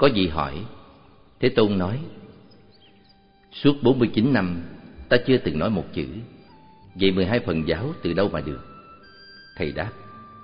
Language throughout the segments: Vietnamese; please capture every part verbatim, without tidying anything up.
Có vị hỏi. Thế Tôn nói: suốt bốn mươi chín năm ta chưa từng nói một chữ, vậy mười hai phần giáo từ đâu mà được? Thầy đáp: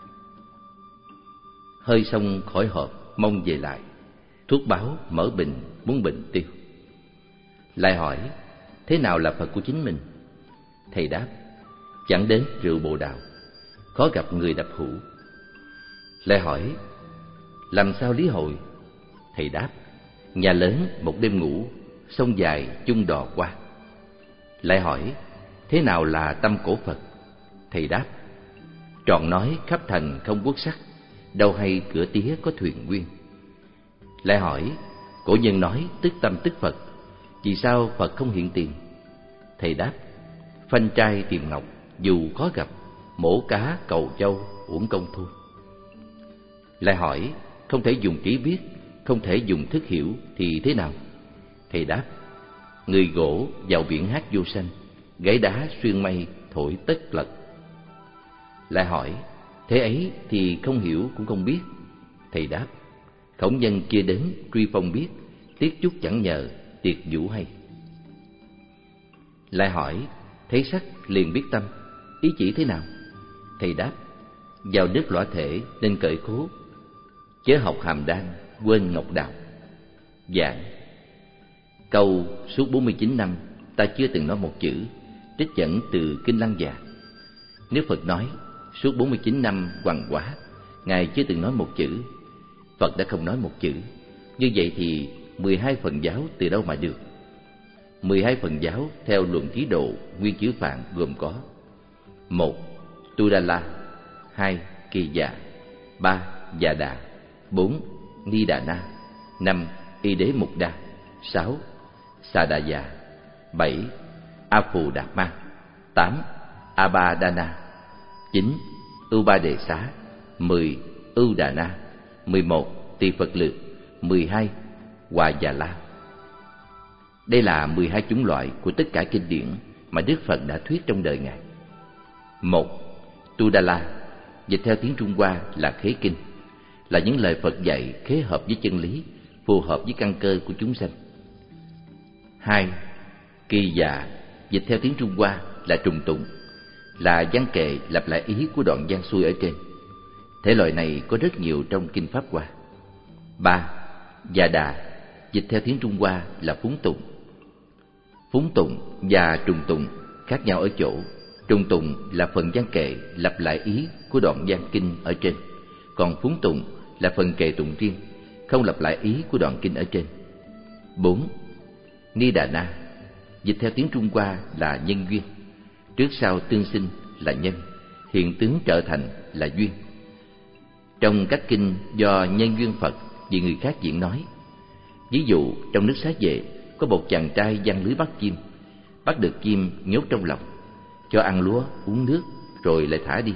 hơi xong khỏi hộp mong về lại, thuốc báo mở bình muốn bệnh tiêu. Lại hỏi: thế nào là Phật của chính mình? Thầy đáp: chẳng đến rượu bồ đào, khó gặp người đập hũ. Lại hỏi: làm sao lý hội? Thầy đáp: nhà lớn một đêm ngủ, sông dài chung đò qua. Lại hỏi: thế nào là tâm cổ Phật? Thầy đáp: trọn nói khắp thành không quốc sắc, đâu hay cửa tía có thuyền nguyên. Lại hỏi: cổ nhân nói tức tâm tức Phật, vì sao Phật không hiện tiền? Thầy đáp: phanh trai tìm ngọc, dù khó gặp, mổ cá cầu châu uổng công thu. Lại hỏi: không thể dùng trí biết, không thể dùng thức hiểu thì thế nào? Thầy đáp: người gỗ vào biển hát vô sanh, gãy đá xuyên mây thổi tất lật. Lại hỏi: thế ấy thì không hiểu cũng không biết. Thầy đáp: khổng nhân kia đến truy phong biết, tiết chút chẳng nhờ tiệt vũ hay. Lại hỏi: thấy sắc liền biết tâm, ý chỉ thế nào? Thầy đáp: vào nước lõa thể nên cởi khố, chớ học hàm đan quên ngọc đào. Giảng: câu suốt bốn mươi chín năm ta chưa từng nói một chữ, trích dẫn từ Kinh Lăng Già. Nếu Phật nói suốt bốn mươi chín năm hoằng quả Ngài chưa từng nói một chữ, Phật đã không nói một chữ, như vậy thì mười hai phần giáo từ đâu mà được? Mười hai phần giáo theo luận thí độ nguyên chữ Phạn gồm có: một. Tudala, hai. Kỳ dạ, ba. Dạ đà, bốn. Ni đà na, năm. Y đế mục đa, sáu. Sa đà dạ, bảy. A phù đạt ma, tám. A ba đa na, chín. Ưu ba đề xá, mười. Ưu đà na, mười một. Tỳ Phật lược, mười hai. Hòa già la. Đây là mười hai chủng loại của tất cả kinh điển mà Đức Phật đã thuyết trong đời Ngài. Một. Tudala, dịch theo tiếng Trung Hoa là khế kinh, là những lời Phật dạy khế hợp với chân lý, phù hợp với căn cơ của chúng sanh. Hai. Kỳ dạ, dịch theo tiếng Trung Hoa là trùng tụng, là văn kệ lặp lại ý của đoạn văn xuôi ở trên. Thể loại này có rất nhiều trong kinh Pháp Hoa. Ba. Dạ đà, dịch theo tiếng Trung Hoa là phúng tụng. Phúng tụng và trùng tụng khác nhau ở chỗ, trùng tụng là phần văn kệ lặp lại ý của đoạn văn kinh ở trên, còn phúng tụng là phần kệ tụng riêng, không lặp lại ý của đoạn kinh ở trên. Bốn. Ni đà na, dịch theo tiếng Trung Hoa là nhân duyên, trước sau tương sinh là nhân, hiện tướng trở thành là duyên. Trong các kinh do nhân duyên Phật vì người khác diễn nói. Ví dụ trong nước Xá Vệ có một chàng trai giăng lưới bắt chim, bắt được chim nhốt trong lòng, cho ăn lúa uống nước rồi lại thả đi.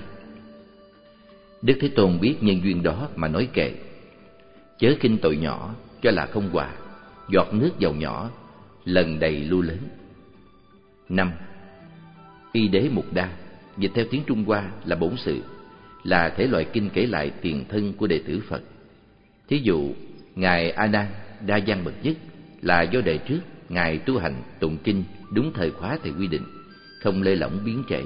Đức Thế Tôn biết nhân duyên đó mà nói kệ: chớ khinh tội nhỏ cho là không hòa, giọt nước dầu nhỏ lần đầy lu lớn. Năm. Y đế mục đa, dịch theo tiếng Trung Hoa là bổn sự, là thể loại kinh kể lại tiền thân của đệ tử Phật. Thí dụ ngài A Nan đa văn bậc nhất là do đời trước ngài tu hành tụng kinh đúng thời khóa thầy quy định, không lơi lỏng biến trễ.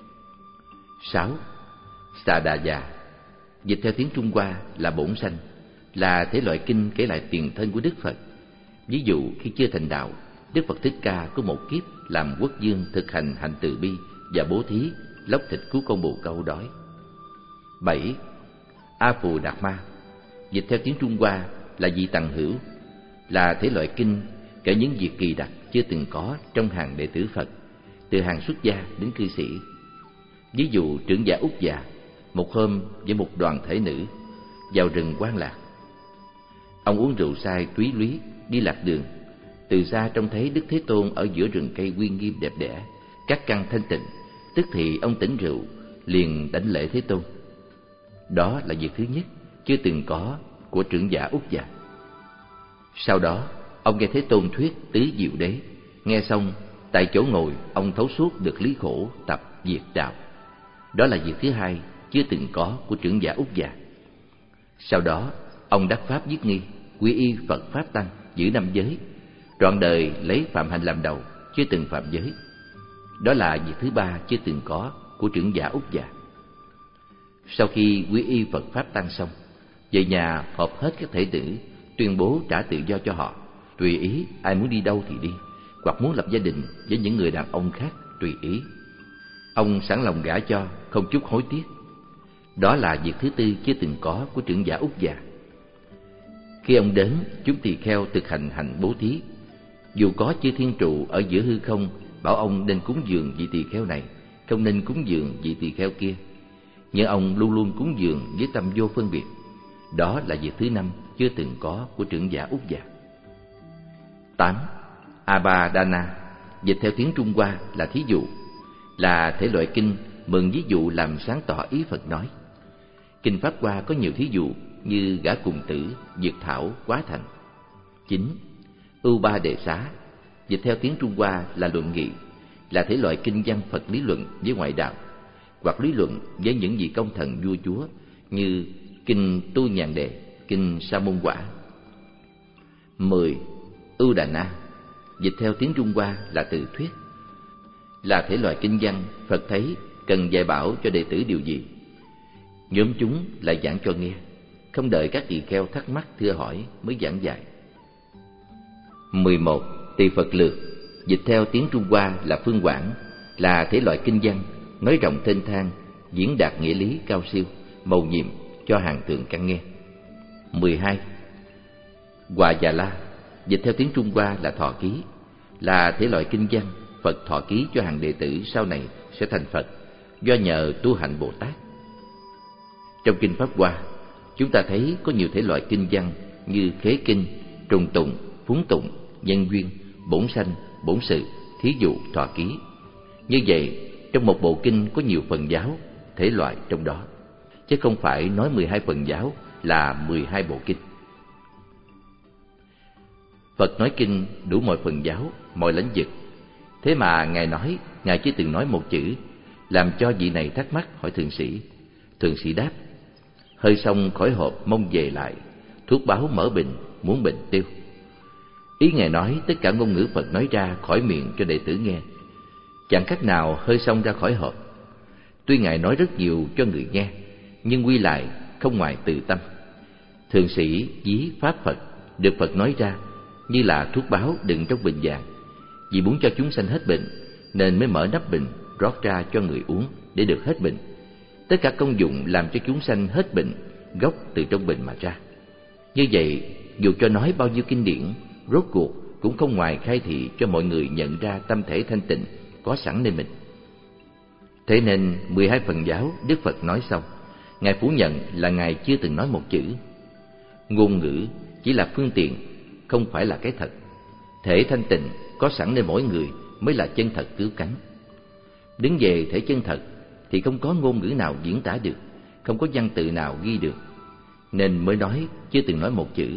Sáu. Sa đà già, dịch theo tiếng Trung Hoa là bổn sanh, là thể loại kinh kể lại tiền thân của Đức Phật. Ví dụ khi chưa thành đạo, Đức Phật Thích Ca có một kiếp làm quốc vương thực hành hạnh từ bi và bố thí lóc thịt cứu con bồ câu đói. Bảy. A phù đạt ma, dịch theo tiếng Trung Hoa là vị tằng hữu, là thể loại kinh kể những việc kỳ đặc chưa từng có trong hàng đệ tử Phật, từ hàng xuất gia đến cư sĩ. Ví dụ trưởng giả Úc Già một hôm với một đoàn thể nữ vào rừng Quan Lạc. Ông uống rượu say túy lúy đi lạc đường, từ xa trông thấy Đức Thế Tôn ở giữa rừng cây uy nghiêm đẹp đẽ, các căn thanh tịnh, tức thì ông tỉnh rượu liền đảnh lễ Thế Tôn. Đó là việc thứ nhất chưa từng có của trưởng giả Úc Già. Sau đó ông nghe Thế Tôn thuyết tứ diệu đế, nghe xong tại chỗ ngồi ông thấu suốt được lý khổ tập diệt đạo. Đó là việc thứ hai chưa từng có của trưởng giả Úc Già. Sau đó ông đắc pháp viết nghi, quy y Phật Pháp Tăng, giữ năm giới, trọn đời lấy phạm hạnh làm đầu, chưa từng phạm giới. Đó là việc thứ ba chưa từng có của trưởng giả Úc Già. Sau khi quy y Phật Pháp Tăng xong, về nhà họp hết các thể tử, tuyên bố trả tự do cho họ, tùy ý ai muốn đi đâu thì đi, hoặc muốn lập gia đình với những người đàn ông khác tùy ý. Ông sẵn lòng gả cho, không chút hối tiếc. Đó là việc thứ tư chưa từng có của trưởng giả Úc Già. Khi ông đến, chúng tỳ kheo thực hành hạnh bố thí. Dù có chư thiên trụ ở giữa hư không bảo ông nên cúng dường vị tỳ kheo này, không nên cúng dường vị tỳ kheo kia, nhưng ông luôn luôn cúng dường với tâm vô phân biệt. Đó là việc thứ năm chưa từng có của trưởng giả Úc Già. Tám. Abhadana, dịch theo tiếng Trung Hoa là thí dụ, là thể loại kinh mượn ví dụ làm sáng tỏ ý Phật nói. Kinh Pháp Hoa có nhiều thí dụ như gã cùng tử, dược thảo, quá thành. Chín. Ưu Ba Đề Xá, dịch theo tiếng Trung Hoa là luận nghị, là thể loại kinh văn Phật lý luận với ngoại đạo, hoặc lý luận với những vị công thần vua chúa như kinh Tu Nhàn Đề, kinh Sa Môn Quả. Mười. Ưu Đà Na, dịch theo tiếng Trung Hoa là từ thuyết, là thể loại kinh văn Phật thấy cần dạy bảo cho đệ tử điều gì, nhóm chúng lại giảng cho nghe, không đợi các tỳ kheo thắc mắc thưa hỏi mới giảng dạy. Mười một. Tỳ Phật Lược, dịch theo tiếng Trung Hoa là phương quảng, là thể loại kinh văn nói rộng thênh thang, diễn đạt nghĩa lý cao siêu, mầu nhiệm cho hàng thượng căn nghe. Mười hai. Hòa Già La, dịch theo tiếng Trung Hoa là thọ ký, là thể loại kinh văn Phật thọ ký cho hàng đệ tử sau này sẽ thành Phật do nhờ tu hành Bồ Tát. Trong kinh Pháp Hoa, chúng ta thấy có nhiều thể loại kinh văn như khế kinh, trùng tụng, phúng tụng, nhân duyên, bổn sanh, bổn sự, thí dụ, thọ ký. Như vậy, trong một bộ kinh có nhiều phần giáo, thể loại trong đó, chứ không phải nói mười hai phần giáo là mười hai bộ kinh. Phật nói kinh đủ mọi phần giáo, mọi lĩnh vực. Thế mà Ngài nói, Ngài chỉ từng nói một chữ, làm cho vị này thắc mắc hỏi thượng sĩ. Thượng sĩ đáp: hơi xong khỏi hộp mong về lại, thuốc báo mở bình, muốn bệnh tiêu. Ý Ngài nói tất cả ngôn ngữ Phật nói ra khỏi miệng cho đệ tử nghe, chẳng khác nào hơi xong ra khỏi hộp. Tuy Ngài nói rất nhiều cho người nghe, nhưng quy lại không ngoài từ tâm. Thượng sĩ ví pháp Phật được Phật nói ra như là thuốc báo đựng trong bình vàng, vì muốn cho chúng sanh hết bệnh nên mới mở nắp bình rót ra cho người uống để được hết bệnh. Tất cả công dụng làm cho chúng sanh hết bệnh gốc từ trong bình mà ra. Như vậy, dù cho nói bao nhiêu kinh điển, rốt cuộc cũng không ngoài khai thị cho mọi người nhận ra tâm thể thanh tịnh có sẵn nơi mình. Thế nên mười hai phần giáo Đức Phật nói xong, Ngài phủ nhận là Ngài chưa từng nói một chữ. Ngôn ngữ chỉ là phương tiện, không phải là cái thật. Thể thanh tịnh có sẵn nơi mỗi người mới là chân thật cứu cánh. Đứng về thể chân thật thì không có ngôn ngữ nào diễn tả được, không có văn tự nào ghi được, nên mới nói chưa từng nói một chữ.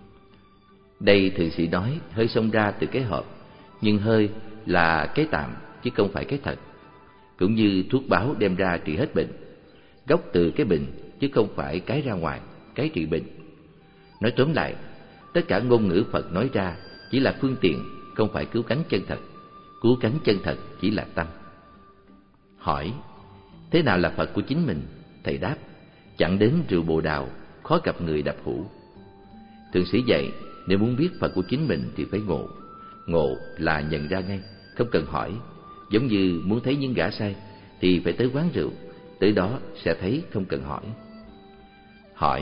Đây thượng sĩ nói hơi xông ra từ cái hộp, nhưng hơi là cái tạm chứ không phải cái thật. Cũng như thuốc báo đem ra trị hết bệnh, gốc từ cái bệnh chứ không phải cái ra ngoài, cái trị bệnh. Nói tóm lại, tất cả ngôn ngữ Phật nói ra chỉ là phương tiện, không phải cứu cánh chân thật. Cứu cánh chân thật chỉ là tâm. Hỏi: thế nào là Phật của chính mình? Thầy đáp: chẳng đến rượu bồ đào, khó gặp người đập hũ. Thượng sĩ dạy, nếu muốn biết Phật của chính mình thì phải ngộ. Ngộ là nhận ra ngay, không cần hỏi. Giống như muốn thấy những gã say thì phải tới quán rượu, tới đó sẽ thấy, không cần hỏi. Hỏi: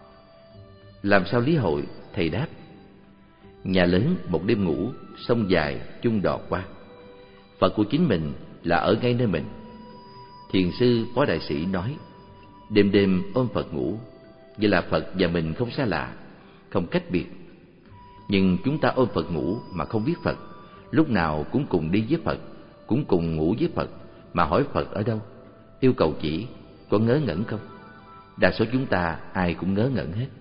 làm sao lý hội? Thầy đáp: nhà lớn một đêm ngủ, sông dài chung đò qua. Phật của chính mình là ở ngay nơi mình. Thiền sư Phó Đại Sĩ nói: đêm đêm ôm Phật ngủ, vậy là Phật và mình không xa lạ, không cách biệt. Nhưng chúng ta ôm Phật ngủ mà không biết Phật, lúc nào cũng cùng đi với Phật, cũng cùng ngủ với Phật, mà hỏi Phật ở đâu, yêu cầu chỉ, có ngớ ngẩn không? Đa số chúng ta ai cũng ngớ ngẩn hết.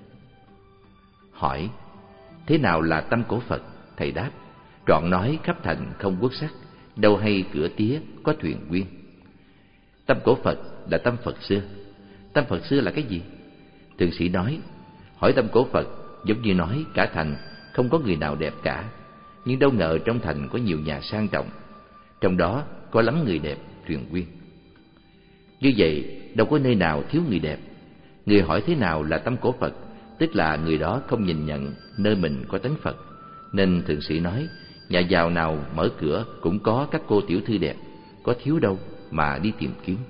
Hỏi: thế nào là tâm của Phật? Thầy đáp: trọn nói khắp thành không quốc sắc, đâu hay cửa tía có thuyền quyên. Tâm của Phật là tâm Phật xưa. Tâm Phật xưa là cái gì? Thượng sĩ nói: hỏi tâm của Phật giống như nói cả thành không có người nào đẹp cả. Nhưng đâu ngờ trong thành có nhiều nhà sang trọng, trong đó có lắm người đẹp truyền quyên. Như vậy đâu có nơi nào thiếu người đẹp. Người hỏi thế nào là tâm của Phật, tức là người đó không nhìn nhận nơi mình có tánh Phật. Nên thượng sĩ nói, nhà giàu nào mở cửa cũng có các cô tiểu thư đẹp, có thiếu đâu mà đi tìm kiếm.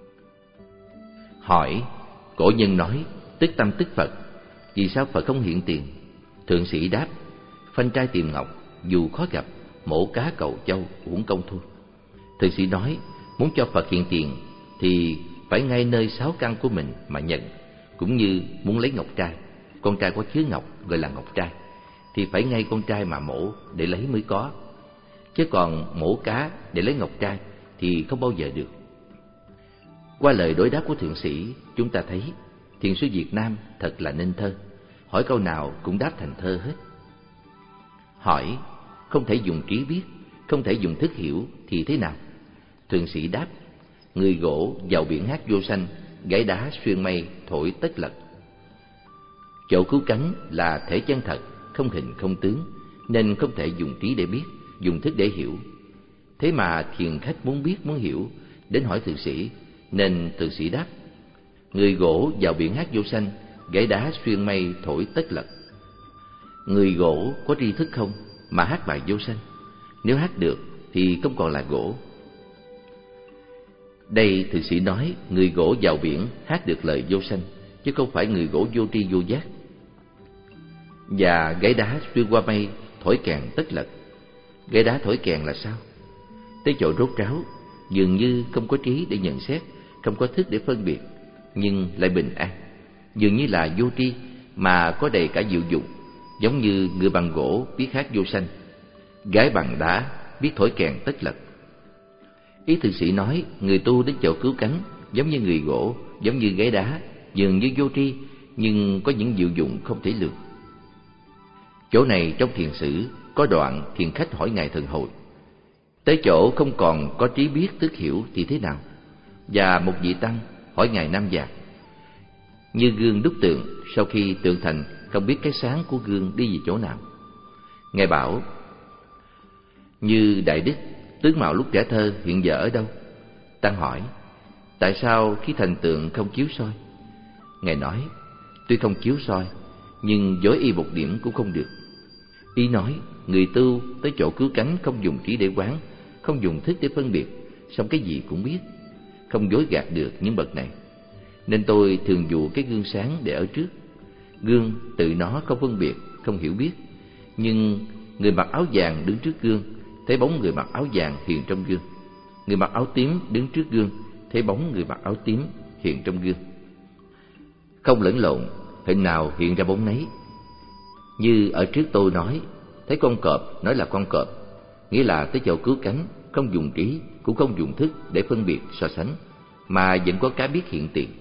Hỏi, cổ nhân nói tức tâm tức Phật, vì sao Phật không hiện tiền? Thượng sĩ đáp, phanh trai tìm ngọc, dù khó gặp, mổ cá cầu châu, uổng công thôi. Thượng sĩ nói, muốn cho Phật hiện tiền thì phải ngay nơi sáu căn của mình mà nhận. Cũng như muốn lấy ngọc trai, con trai có chứa ngọc gọi là ngọc trai, thì phải ngay con trai mà mổ để lấy mới có. Chứ còn mổ cá để lấy ngọc trai thì không bao giờ được. Qua lời đối đáp của thượng sĩ, chúng ta thấy thiền sư Việt Nam thật là nên thơ, hỏi câu nào cũng đáp thành thơ hết. Hỏi, không thể dùng trí biết, không thể dùng thức hiểu thì thế nào? Thượng sĩ đáp, người gỗ vào biển hát vô xanh, gãy đá xuyên mây thổi tất lật. Chỗ cứu cánh là thể chân thật, không hình không tướng, nên không thể dùng trí để biết, dùng thức để hiểu. Thế mà thiền khách muốn biết muốn hiểu, đến hỏi thượng sĩ, nên thượng sĩ đáp, người gỗ vào biển hát vô xanh, gãy đá xuyên mây thổi tất lật. Người gỗ có tri thức không mà hát bài vô xanh? Nếu hát được thì không còn là gỗ. Đây thượng sĩ nói người gỗ vào biển hát được lời vô xanh, chứ không phải người gỗ vô tri vô giác. Và gãy đá xuyên qua mây thổi kèn tất lật. Gãy đá thổi kèn là sao? Tới chỗ rốt ráo, dường như không có trí để nhận xét, không có thức để phân biệt, nhưng lại bình an. Dường như là vô tri mà có đầy cả diệu dụng, giống như người bằng gỗ biết hát vô xanh, gái bằng đá biết thổi kèn tất lật. Ý thượng sĩ nói người tu đến chỗ cứu cánh giống như người gỗ, giống như gái đá, dường như vô tri nhưng có những diệu dụng không thể lường. Chỗ này trong thiền sử có đoạn thiền khách hỏi ngài Thần Hội, tới chỗ không còn có trí biết thức hiểu thì thế nào? Và một vị tăng hỏi ngài Nam Giác, như gương đúc tượng, sau khi tượng thành không biết cái sáng của gương đi về chỗ nào. Ngài bảo, như Đại Đức tướng mạo lúc trẻ thơ hiện giờ ở đâu? Tăng hỏi, tại sao khi thành tượng không chiếu soi? Ngài nói, tuy không chiếu soi nhưng dối y một điểm cũng không được. Ý nói người tu tới chỗ cứu cánh không dùng trí để quán, không dùng thức để phân biệt, xong cái gì cũng biết, không dối gạt được những bậc này. Nên tôi thường dụ cái gương sáng để ở trước. Gương tự nó không phân biệt, không hiểu biết, nhưng người mặc áo vàng đứng trước gương thấy bóng người mặc áo vàng hiện trong gương. Người mặc áo tím đứng trước gương thấy bóng người mặc áo tím hiện trong gương. Không lẫn lộn, hình nào hiện ra bóng nấy. Như ở trước tôi nói, thấy con cọp nói là con cọp, nghĩa là tới chỗ cứu cánh không dùng trí cũng không dùng thức để phân biệt so sánh, mà vẫn có cái biết hiện tiền.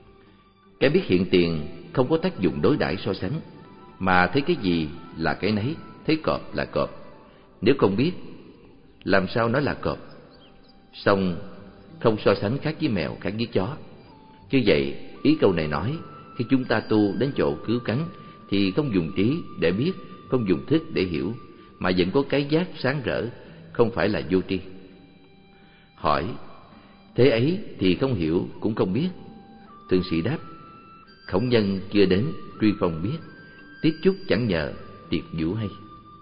Cái biết hiện tiền không có tác dụng đối đãi so sánh, mà thấy cái gì là cái nấy, thấy cọp là cọp. Nếu không biết, làm sao nói là cọp? Xong không so sánh khác với mèo, khác với chó. Như vậy, ý câu này nói, khi chúng ta tu đến chỗ cứu cánh thì không dùng trí để biết, không dùng thức để hiểu, mà vẫn có cái giác sáng rỡ, không phải là vô tri. Hỏi, thế ấy thì không hiểu cũng không biết. Thượng sĩ đáp, Khổng Nhân chưa đến, Truy Phong biết, Tiết Chúc chẳng nhờ, Tiệt Vũ hay.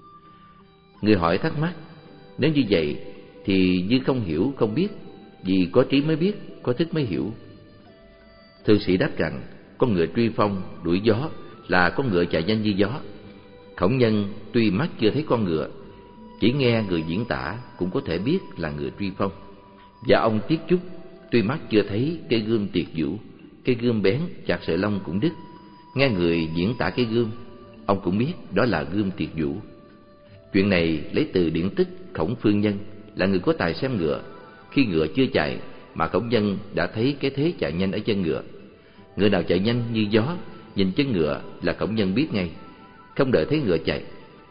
Người hỏi thắc mắc, nếu như vậy thì như không hiểu không biết, vì có trí mới biết, có thức mới hiểu. Thượng sĩ đáp rằng, con ngựa Truy Phong đuổi gió là con ngựa chạy nhanh như gió. Khổng Nhân tuy mắt chưa thấy con ngựa, chỉ nghe người diễn tả cũng có thể biết là ngựa Truy Phong. Và ông Tiết Chúc tuy mắt chưa thấy cây gươm Tiệt Vũ, cây gươm bén chặt sợi lông cũng đứt, nghe người diễn tả cây gươm, ông cũng biết đó là gươm Tiệt Vũ. Chuyện này lấy từ điển tích Khổng Phương Nhân, là người có tài xem ngựa. Khi ngựa chưa chạy mà Khổng Nhân đã thấy cái thế chạy nhanh ở chân ngựa. Ngựa nào chạy nhanh như gió, nhìn chân ngựa là Khổng Nhân biết ngay, không đợi thấy ngựa chạy.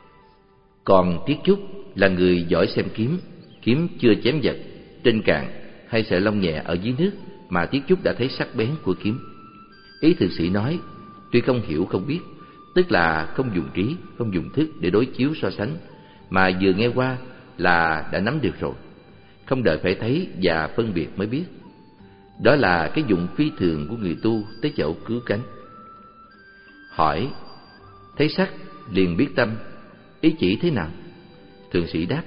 Còn Tiết Chúc là người giỏi xem kiếm, kiếm chưa chém vật, trên cạn hay sợi lông nhẹ ở dưới nước mà Tiết Chúc đã thấy sắc bén của kiếm. Ý thượng sĩ nói, tuy không hiểu không biết, tức là không dùng trí, không dùng thức để đối chiếu so sánh, mà vừa nghe qua là đã nắm được rồi, không đợi phải thấy và phân biệt mới biết. Đó là cái dụng phi thường của người tu tới chỗ cứu cánh. Hỏi: thấy sắc liền biết tâm, ý chỉ thế nào? Thượng sĩ đáp: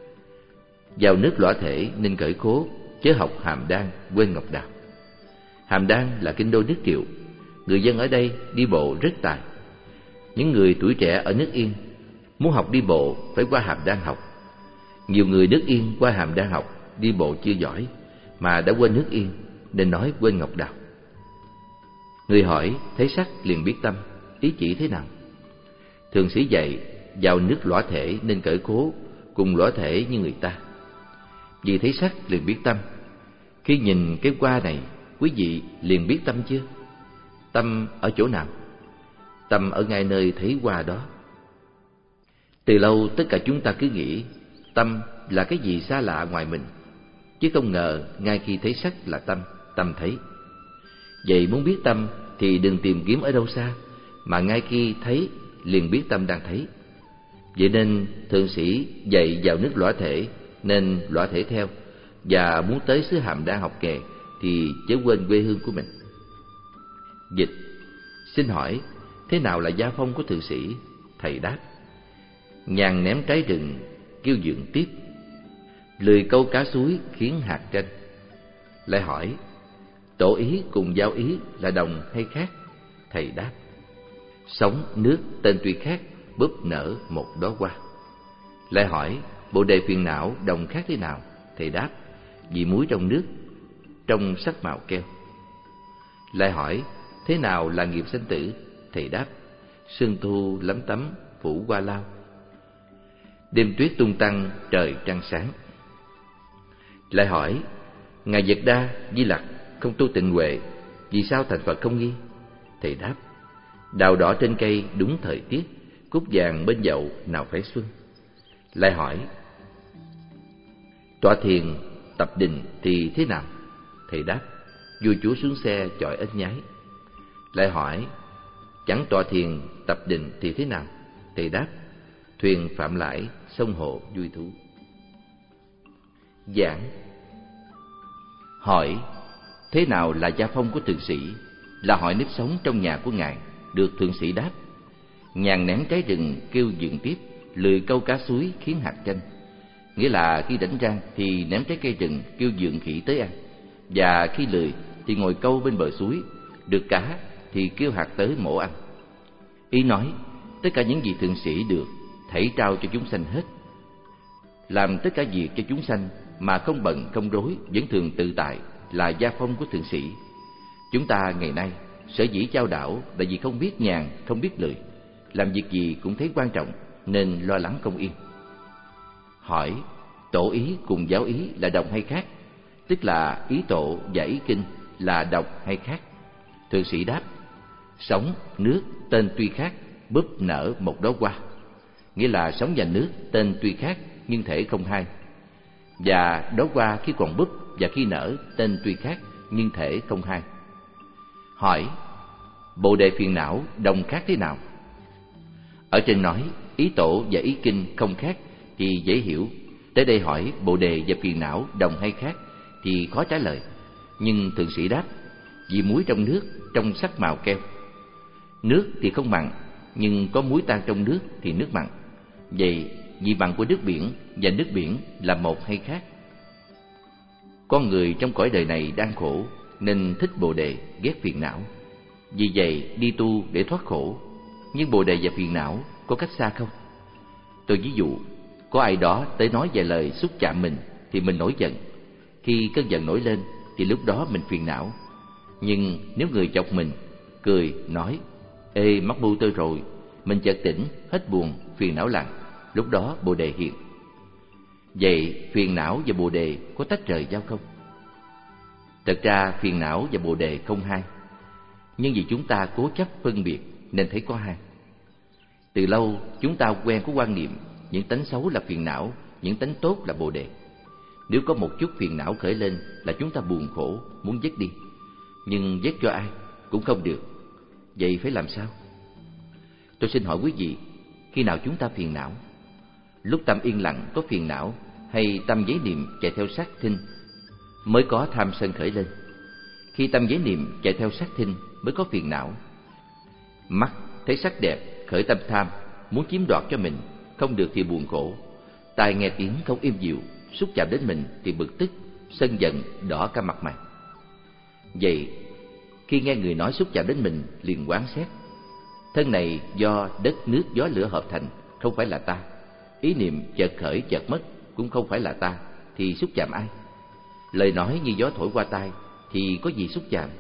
vào nước lõa thể nên cởi khố, chớ học hàm đan quên ngọc đào. Hàm đan là kinh đô nước Triệu. Người dân ở đây đi bộ rất tài. Những người tuổi trẻ ở nước Yên muốn học đi bộ phải qua Hàm Đan học. Nhiều người nước Yên qua Hàm Đan học đi bộ chưa giỏi, mà đã quên nước Yên nên nói quên ngọc đào. Người hỏi: thấy sắc liền biết tâm, ý chỉ thế nào? Thường sĩ dạy: vào nước lõa thể nên cởi khố, cùng lõa thể như người ta. Vì thấy sắc liền biết tâm. Khi nhìn cái qua này, quý vị liền biết tâm chưa? Tâm ở chỗ nào? Tâm ở ngay nơi thấy qua đó. Từ lâu tất cả chúng ta cứ nghĩ tâm là cái gì xa lạ ngoài mình, chứ không ngờ ngay khi thấy sắc là tâm, tâm thấy. Vậy muốn biết tâm thì đừng tìm kiếm ở đâu xa, mà ngay khi thấy liền biết tâm đang thấy. Vậy nên thượng sĩ dạy vào nước lõa thể nên lõa thể theo, và muốn tới xứ Hàm Đan học nghề thì chớ quên quê hương của mình. Dịch: xin hỏi thế nào là gia phong của thượng sĩ? Thầy đáp: nhàn ném trái rừng kêu dượng tiếp, lười câu cá suối khiến hạt tranh. Lại hỏi: tổ ý cùng giao ý là đồng hay khác? Thầy đáp: sóng nước tên tuy khác, búp nở một đóa hoa. Lại hỏi: bồ đề phiền não đồng khác thế nào? Thầy đáp: vì muối trong nước, trong sắc màu keo. Lại hỏi: thế nào là nghiệp sanh tử? Thầy đáp: sương thu lấm tấm phủ qua lao, đêm tuyết tung tăng trời trăng sáng. Lại hỏi: ngài Phật Đa Di Lặc không tu tịnh huệ, vì sao thành Phật không nghi? Thầy đáp: đào đỏ trên cây đúng thời tiết, cúc vàng bên dậu nào phải xuân. Lại hỏi: tọa thiền tập định thì thế nào? Thầy đáp: vua chúa xuống xe chọi ếch nhái. Lại hỏi: chẳng tọa thiền tập định thì thế nào? Thầy đáp: thuyền phạm lãi, sông hồ vui thú. Giảng: hỏi thế nào là gia phong của thượng sĩ? Là hỏi nếp sống trong nhà của ngài. Được thượng sĩ đáp: nhàn ném trái rừng kêu dượng tiếp, lười câu cá suối khiến hạt tranh. Nghĩa là khi rảnh rang thì ném trái cây rừng kêu dượng khỉ tới ăn, và khi lười thì ngồi câu bên bờ suối, được cá thì kêu hạt tới mổ ăn. Ý nói tất cả những gì thượng sĩ được thảy trao cho chúng sanh hết, làm tất cả việc cho chúng sanh mà không bận không rối, vẫn thường tự tại là gia phong của thượng sĩ. Chúng ta ngày nay sở dĩ chao đảo là vì không biết nhàn, không biết lười, làm việc gì cũng thấy quan trọng nên lo lắng không yên. Hỏi: tổ ý cùng giáo ý là đồng hay khác? Tức là ý tổ và ý kinh là đồng hay khác? Thượng sĩ đáp: sóng nước tên tuy khác, búp nở một đóa hoa. Nghĩa là sóng và nước tên tuy khác nhưng thể không hai, và đóa hoa khi còn búp và khi nở tên tuy khác nhưng thể không hai. Hỏi: bồ đề phiền não đồng khác thế nào? Ở trên nói ý tổ và ý kinh không khác thì dễ hiểu. Tới đây hỏi bồ đề và phiền não đồng hay khác thì khó trả lời. Nhưng thượng sĩ đáp: vì muối trong nước, trong sắc màu keo. Nước thì không mặn, nhưng có muối tan trong nước thì nước mặn. Vậy vị mặn của nước biển và nước biển là một hay khác? Con người trong cõi đời này đang khổ nên thích bồ đề, ghét phiền não. Vì vậy đi tu để thoát khổ. Nhưng bồ đề và phiền não có cách xa không? Tôi ví dụ, có ai đó tới nói vài lời xúc chạm mình thì mình nổi giận. Khi cơn giận nổi lên thì lúc đó mình phiền não. Nhưng nếu người chọc mình, cười, nói: ê, mắc mưu tôi rồi, mình chợt tỉnh, hết buồn, phiền não lặng, lúc đó bồ đề hiện. Vậy phiền não và bồ đề có tách rời nhau không? Thật ra phiền não và bồ đề không hai, nhưng vì chúng ta cố chấp phân biệt nên thấy có hai. Từ lâu chúng ta quen có quan niệm những tánh xấu là phiền não, những tánh tốt là bồ đề. Nếu có một chút phiền não khởi lên là chúng ta buồn khổ, muốn dứt đi. Nhưng dứt cho ai cũng không được. Vậy phải làm sao? Tôi xin hỏi quý vị, khi nào chúng ta phiền não? Lúc tâm yên lặng có phiền não, hay tâm giấy niệm chạy theo sát thinh mới có tham sân khởi lên? Khi tâm giấy niệm chạy theo sát thinh mới có phiền não. Mắt thấy sắc đẹp khởi tâm tham, muốn chiếm đoạt cho mình, không được thì buồn khổ. Tai nghe tiếng không êm dịu, xúc chạm đến mình thì bực tức, sân giận đỏ cả mặt mày. Vậy khi nghe người nói xúc chạm đến mình liền quán xét, thân này do đất nước gió lửa hợp thành, không phải là ta. Ý niệm chợt khởi chợt mất cũng không phải là ta, thì xúc chạm ai? Lời nói như gió thổi qua tai thì có gì xúc chạm?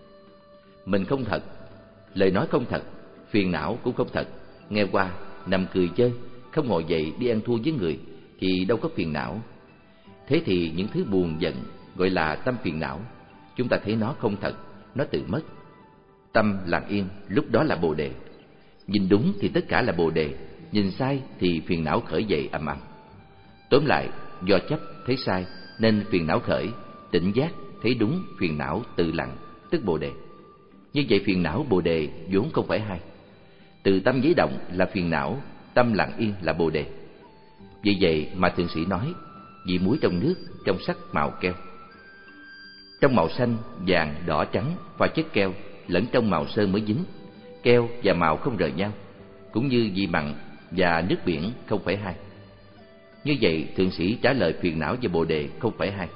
Mình không thật, lời nói không thật, phiền não cũng không thật. Nghe qua nằm cười chơi, không ngồi dậy đi ăn thua với người thì đâu có phiền não. Thế thì những thứ buồn giận gọi là tâm phiền não. Chúng ta thấy nó không thật, nó tự mất. Tâm lặng yên, lúc đó là bồ đề. Nhìn đúng thì tất cả là bồ đề, nhìn sai thì phiền não khởi dậy ầm ầm. Tóm lại, do chấp thấy sai nên phiền não khởi, tỉnh giác thấy đúng phiền não tự lặng, tức bồ đề. Như vậy phiền não bồ đề vốn không phải hai. Từ tâm giấy động là phiền não, tâm lặng yên là bồ đề. Vì vậy mà thượng sĩ nói, vị muối trong nước, trong sắc màu keo. Trong màu xanh, vàng, đỏ, trắng pha chất keo, lẫn trong màu sơn mới dính. Keo và màu không rời nhau, cũng như vị mặn và nước biển không phải hai. Như vậy thượng sĩ trả lời phiền não và bồ đề không phải hai.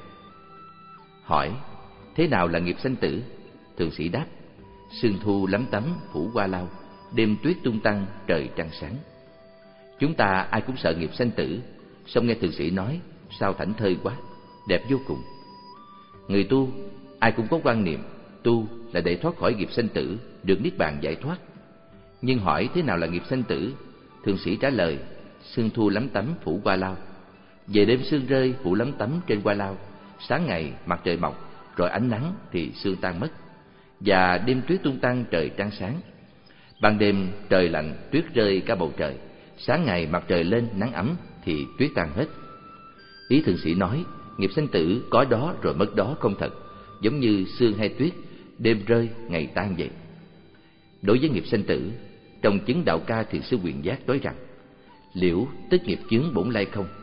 Hỏi, thế nào là nghiệp sanh tử? Thượng sĩ đáp, sương thu lắm tấm phủ qua lao, đêm tuyết tung tăng trời trăng sáng. Chúng ta ai cũng sợ nghiệp sanh tử, song nghe thượng sĩ nói sao thảnh thơi quá, đẹp vô cùng. Người tu ai cũng có quan niệm tu là để thoát khỏi nghiệp sanh tử, được niết bàn giải thoát. Nhưng hỏi thế nào là nghiệp sanh tử? Thượng sĩ trả lời, sương thu lắm tấm phủ qua lao. Về đêm sương rơi phủ lắm tấm trên qua lao, sáng ngày mặt trời mọc, rồi ánh nắng thì sương tan mất, và đêm tuyết tung tăng trời trăng sáng. Ban đêm trời lạnh, tuyết rơi cả bầu trời, sáng ngày mặt trời lên nắng ấm thì tuyết tan hết. Ý thượng sĩ nói, nghiệp sanh tử có đó rồi mất đó không thật, giống như sương hay tuyết, đêm rơi ngày tan vậy. Đối với nghiệp sanh tử, trong chứng đạo ca thiền sư Quyền Giác nói rằng, liễu tức nghiệp chướng bổn lai không.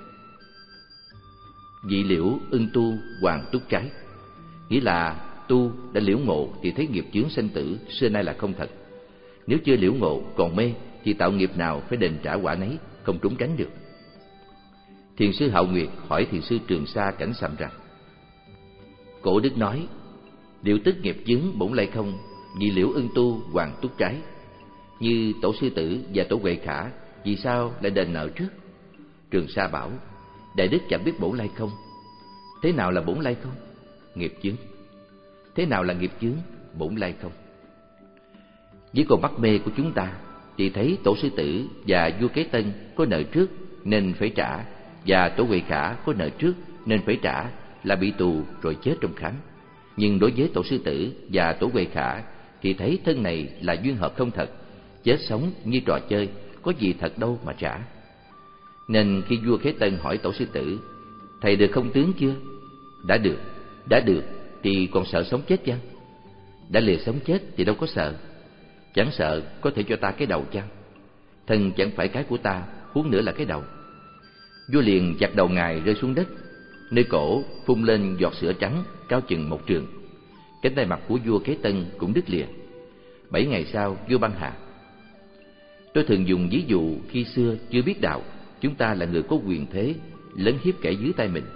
Vị liễu ưng tu hoàng túc trái, nghĩa là tu đã liễu ngộ thì thấy nghiệp chướng sanh tử xưa nay là không thật. Nếu chưa liễu ngộ còn mê thì tạo nghiệp nào phải đền trả quả nấy, không trốn tránh được. Thiền sư Hạo Nguyệt hỏi thiền sư Trường Sa Cảnh Sầm rằng, cổ đức nói liễu tức nghiệp chướng bổn lai không, vì liễu ưng tu hoàng túc trái. Như tổ sư tử và tổ Huệ Khả, vì sao lại đền nợ trước? Trường Sa bảo, đại đức chẳng biết bổn lai không. Thế nào là bổn lai không? Nghiệp chướng. Thế nào là nghiệp chướng? Bổn lai không. Với con mắt mê của chúng ta thì thấy tổ sư tử và vua Kế Tân có nợ trước nên phải trả, và tổ Huệ Khả có nợ trước nên phải trả, là bị tù rồi chết trong khám. Nhưng đối với tổ sư tử và tổ Huệ Khả thì thấy thân này là duyên hợp không thật, chết sống như trò chơi, có gì thật đâu mà trả. Nên khi vua Kế Tân hỏi tổ sư tử, thầy được không tướng chưa? Đã được. Đã được thì còn sợ sống chết chăng? Đã lìa sống chết thì đâu có sợ. Chẳng sợ có thể cho ta cái đầu chăng? Thân chẳng phải cái của ta, huống nữa là cái đầu. Vua liền chặt đầu ngài rơi xuống đất, nơi cổ phun lên giọt sữa trắng cao chừng một trường. Cánh tay mặt của vua Kế Tân cũng đứt lìa. Bảy ngày sau vua băng hà. Tôi thường dùng ví dụ khi xưa chưa biết đạo, chúng ta là người có quyền thế, lấn hiếp kẻ dưới tay mình.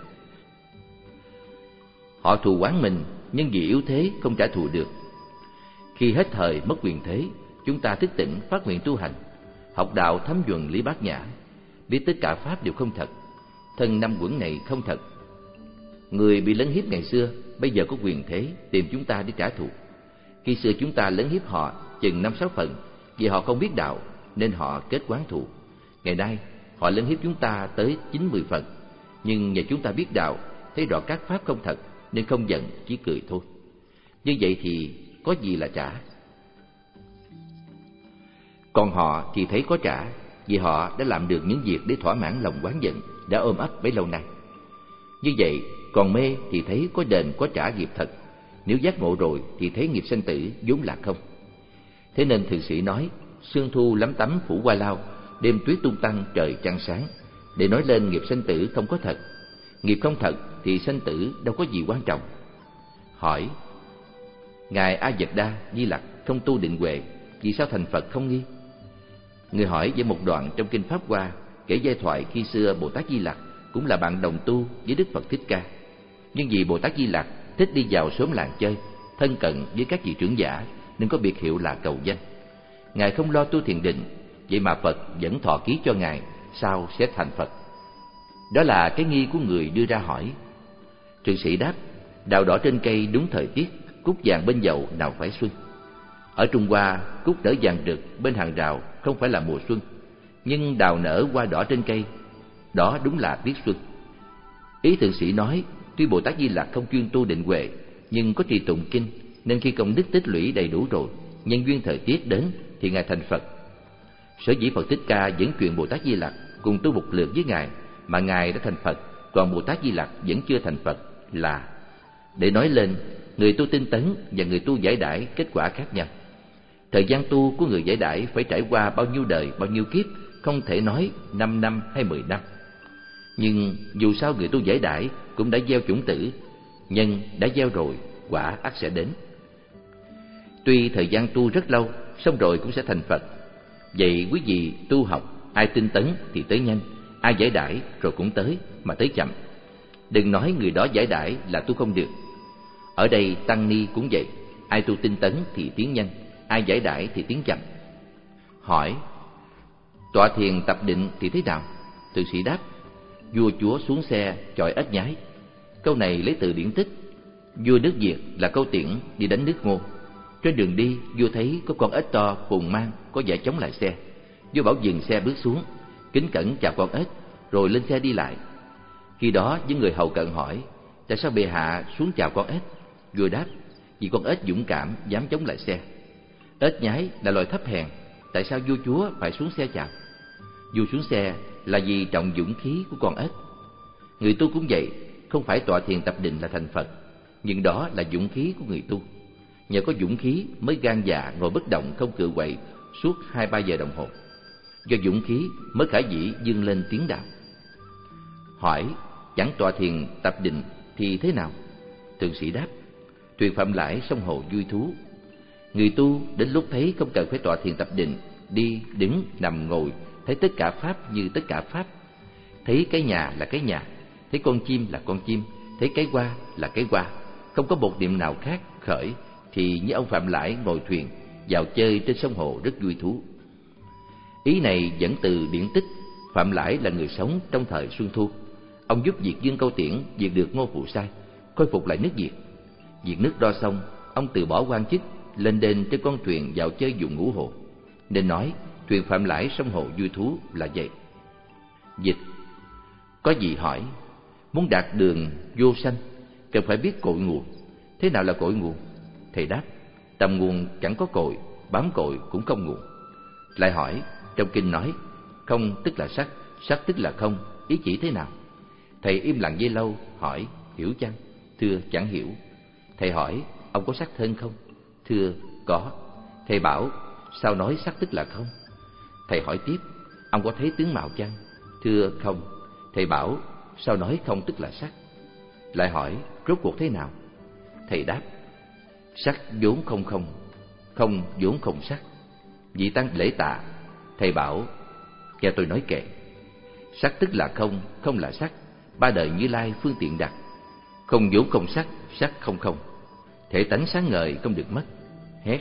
Họ thù oán mình, nhưng vì yếu thế không trả thù được. Khi hết thời mất quyền thế, chúng ta thức tỉnh phát nguyện tu hành, học đạo thấm nhuần lý bát nhã, biết tất cả pháp đều không thật, thân năm uẩn này không thật. Người bị lấn hiếp ngày xưa bây giờ có quyền thế tìm chúng ta để trả thù. Khi xưa chúng ta lấn hiếp họ chừng năm sáu phần, vì họ không biết đạo nên họ kết oán thù. Ngày nay họ lấn hiếp chúng ta tới chín mười phần, nhưng nhờ chúng ta biết đạo, thấy rõ các pháp không thật nên không giận, chỉ cười thôi. Như vậy thì có gì là trả? Còn họ thì thấy có trả, vì họ đã làm được những việc để thỏa mãn lòng oán giận đã ôm ấp bấy lâu nay. Như vậy còn mê thì thấy có đền có trả nghiệp thật. Nếu giác ngộ rồi thì thấy nghiệp sanh tử vốn là không. Thế nên thượng sĩ nói, sương thu lắm tắm phủ qua lao, đêm tuyết tung tăng trời trăng sáng, để nói lên nghiệp sanh tử không có thật. Nghiệp không thật thì sanh tử đâu có gì quan trọng. Hỏi: Ngài A Dật Đa Di Lặc không tu định huệ, vì sao thành Phật không nghi? Người hỏi với một đoạn trong kinh Pháp Hoa kể giai thoại khi xưa Bồ Tát Di Lặc cũng là bạn đồng tu với Đức Phật Thích Ca, nhưng vì Bồ Tát Di Lặc thích đi vào xóm làng chơi, thân cận với các vị trưởng giả nên có biệt hiệu là cầu danh. Ngài không lo tu thiền định, vậy mà Phật vẫn thọ ký cho Ngài, sao sẽ thành Phật? Đó là cái nghi của người đưa ra hỏi. Trư sĩ đáp: đào đỏ trên cây đúng thời tiết, cúc vàng bên dậu nào phải xuân. Ở Trung Hoa, cúc nở vàng rực bên hàng rào không phải là mùa xuân, nhưng đào nở hoa đỏ trên cây, đó đúng là tiết xuân. Ý thượng sĩ nói, tuy Bồ Tát Di Lặc không chuyên tu định huệ, nhưng có trì tụng kinh, nên khi công đức tích lũy đầy đủ rồi, nhân duyên thời tiết đến thì Ngài thành Phật. Sở dĩ Phật Thích Ca vẫn truyền Bồ Tát Di Lặc cùng tu một lượt với Ngài, mà Ngài đã thành Phật, còn Bồ Tát Di Lặc vẫn chưa thành Phật, là để nói lên người tu tinh tấn và người tu giải đãi kết quả khác nhau. Thời gian tu của người giải đãi phải trải qua bao nhiêu đời, bao nhiêu kiếp, không thể nói năm năm hay mười năm. Nhưng dù sao người tu giải đãi cũng đã gieo chủng tử, nhân đã gieo rồi, quả ắt sẽ đến. Tuy thời gian tu rất lâu, xong rồi cũng sẽ thành Phật. Vậy quý vị tu học, ai tinh tấn thì tới nhanh, ai giải đãi rồi cũng tới, mà tới chậm. Đừng nói người đó giải đãi là tu không được. Ở đây tăng ni cũng vậy, ai tu tinh tấn thì tiến nhanh, ai giải đãi thì tiến chậm. Hỏi: tọa thiền tập định thì thế nào? Thượng sĩ đáp: vua chúa xuống xe chọi ếch nhái. Câu này lấy từ điển tích. Vua nước Việt là câu tiễn đi đánh nước Ngô. Trên đường đi, vua thấy có con ếch to phùng mang có vẻ chống lại xe. Vua bảo dừng xe bước xuống, kính cẩn chào con ếch, rồi lên xe đi lại. Khi đó những người hầu cận hỏi: tại sao bệ hạ xuống chào con ếch? Vua đáp: vì con ếch dũng cảm dám chống lại xe. Ếch nhái là loài thấp hèn, tại sao vua chúa phải xuống xe chào? Vua xuống xe là vì trọng dũng khí của con ếch. Người tu cũng vậy, không phải tọa thiền tập định là thành Phật, nhưng đó là dũng khí của người tu. Nhờ có dũng khí mới gan dạ ngồi bất động không cự quậy suốt hai ba giờ đồng hồ. Do dũng khí mới khả dĩ vươn lên tiến đạo. Hỏi: chẳng tọa thiền tập định thì thế nào? Thượng sĩ đáp: thuyền Phạm Lãi sông hồ vui thú. Người tu đến lúc thấy không cần phải tọa thiền tập định, đi, đứng, nằm, ngồi, thấy tất cả pháp như tất cả pháp. Thấy cái nhà là cái nhà, thấy con chim là con chim, thấy cái hoa là cái hoa, không có một niệm nào khác khởi, thì như ông Phạm Lãi ngồi thuyền vào chơi trên sông hồ rất vui thú. Ý này dẫn từ điển tích. Phạm Lãi là người sống trong thời Xuân Thu. Ông giúp Việt Dương Câu Tiễn diệt được Ngô Phụ Sai, khôi phục lại nước Việt. Diệt nước Đo xong, ông từ bỏ quan chức, lên đên trên con thuyền vào chơi vùng Ngũ Hồ. Nên nói thuyền Phạm Lãi sông hồ vui thú là vậy. Dịch: có gì hỏi: muốn đạt đường vô sanh cần phải biết cội nguồn. Thế nào là cội nguồn? Thầy đáp: tầm nguồn chẳng có cội, bám cội cũng không nguồn. Lại hỏi: trong kinh nói không tức là sắc, sắc tức là không, ý chỉ thế nào? Thầy im lặng giây lâu, hỏi: hiểu chăng? Thưa chẳng hiểu. Thầy hỏi: ông có sắc thân không? Thưa có. Thầy bảo: sao nói sắc tức là không? Thầy hỏi tiếp: ông có thấy tướng mạo chăng? Thưa không. Thầy bảo: sao nói không tức là sắc? Lại hỏi: rốt cuộc thế nào? Thầy đáp: sắc vốn không không, không vốn không sắc. Vị tăng lễ tạ. Thầy bảo: nghe tôi nói kệ. Sắc tức là không, không là sắc, ba đời Như Lai phương tiện đặt. Không vốn không sắc, sắc không không, thể tánh sáng ngời không được mất. Hét.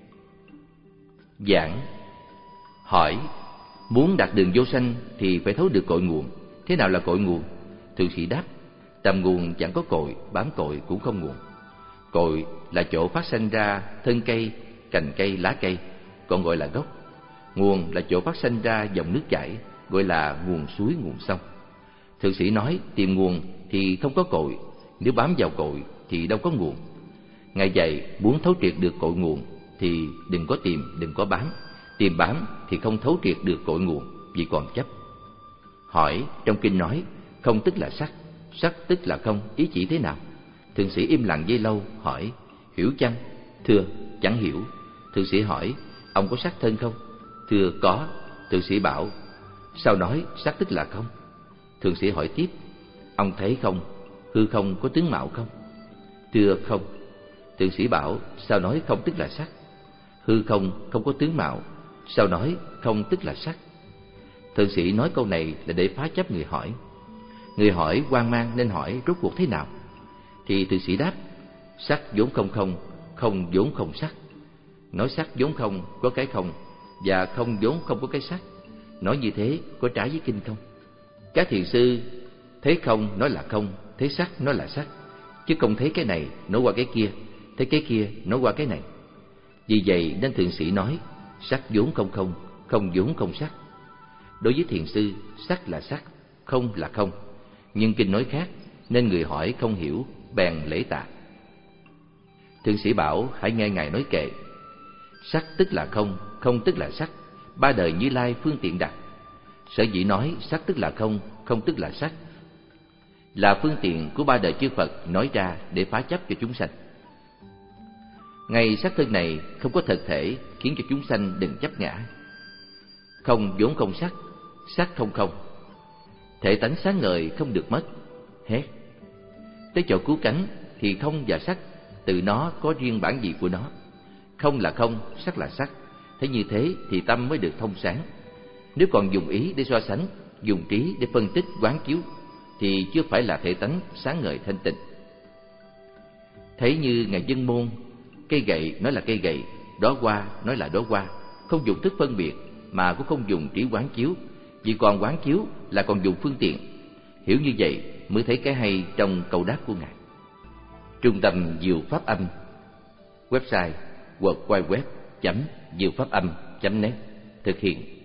Giảng. Hỏi: muốn đạt đường vô sanh thì phải thấu được cội nguồn. Thế nào là cội nguồn? Thượng sĩ đáp: tầm nguồn chẳng có cội, bám cội cũng không nguồn. Cội là chỗ phát sanh ra thân cây, cành cây, lá cây, còn gọi là gốc. Nguồn là chỗ phát sanh ra dòng nước chảy, gọi là nguồn suối, nguồn sông. Thượng sĩ nói tìm nguồn thì không có cội, nếu bám vào cội thì đâu có nguồn. Ngài dạy muốn thấu triệt được cội nguồn thì đừng có tìm, đừng có bám. Tìm bám thì không thấu triệt được cội nguồn, vì còn chấp. Hỏi: trong kinh nói không tức là sắc, sắc tức là không, ý chỉ thế nào? Thượng sĩ im lặng giây lâu, hỏi: hiểu chăng? Thưa chẳng hiểu. Thượng sĩ hỏi: ông có sắc thân không? Thưa có. Thượng sĩ bảo: sao nói sắc tức là không? Thượng sĩ hỏi tiếp: ông thấy không, hư không có tướng mạo không? Thưa không. Thượng sĩ bảo: sao nói không tức là sắc? Hư không không có tướng mạo, sao nói không tức là sắc? Thượng sĩ nói câu này là để phá chấp người hỏi. Người hỏi hoang mang nên hỏi rốt cuộc thế nào? Thì thượng sĩ đáp: sắc vốn không không, không vốn không sắc. Nói sắc vốn không có cái không, và không vốn không có cái sắc. Nói như thế có trái với kinh không? Các thiền sư thấy không nói là không, thấy sắc nói là sắc, chứ không thấy cái này nói qua cái kia, thấy cái kia nói qua cái này. Vì vậy nên thượng sĩ nói sắc vốn không không, không vốn không sắc. Đối với thiền sư, sắc là sắc, không là không. Nhưng kinh nói khác, nên người hỏi không hiểu, bèn lễ tạ. Thượng sĩ bảo: hãy nghe ngài nói kệ. Sắc tức là không, không tức là sắc, ba đời Như Lai phương tiện đặt. Sở dĩ nói sắc tức là không, không tức là sắc, là phương tiện của ba đời chư Phật nói ra để phá chấp cho chúng sanh. Ngay sắc thân này không có thật thể, khiến cho chúng sanh đừng chấp ngã. Không vốn không sắc, sắc không không, thể tánh sáng ngời không được mất. Hết. Tới chỗ cứu cánh thì không và sắc tự nó có riêng bản vị của nó. Không là không, sắc là sắc. Thế như thế thì tâm mới được thông sáng. Nếu còn dùng ý để so sánh, dùng trí để phân tích quán chiếu, thì chưa phải là thể tánh sáng ngời thanh tịnh. Thấy như ngài Dân Môn, cây gậy nói là cây gậy, đóa hoa nói là đóa hoa, không dùng thức phân biệt mà cũng không dùng trí quán chiếu, vì còn quán chiếu là còn dùng phương tiện. Hiểu như vậy mới thấy cái hay trong câu đáp của ngài. Trung tâm Diệu Pháp Âm, website w w w chấm diệu pháp âm chấm net. Thực hiện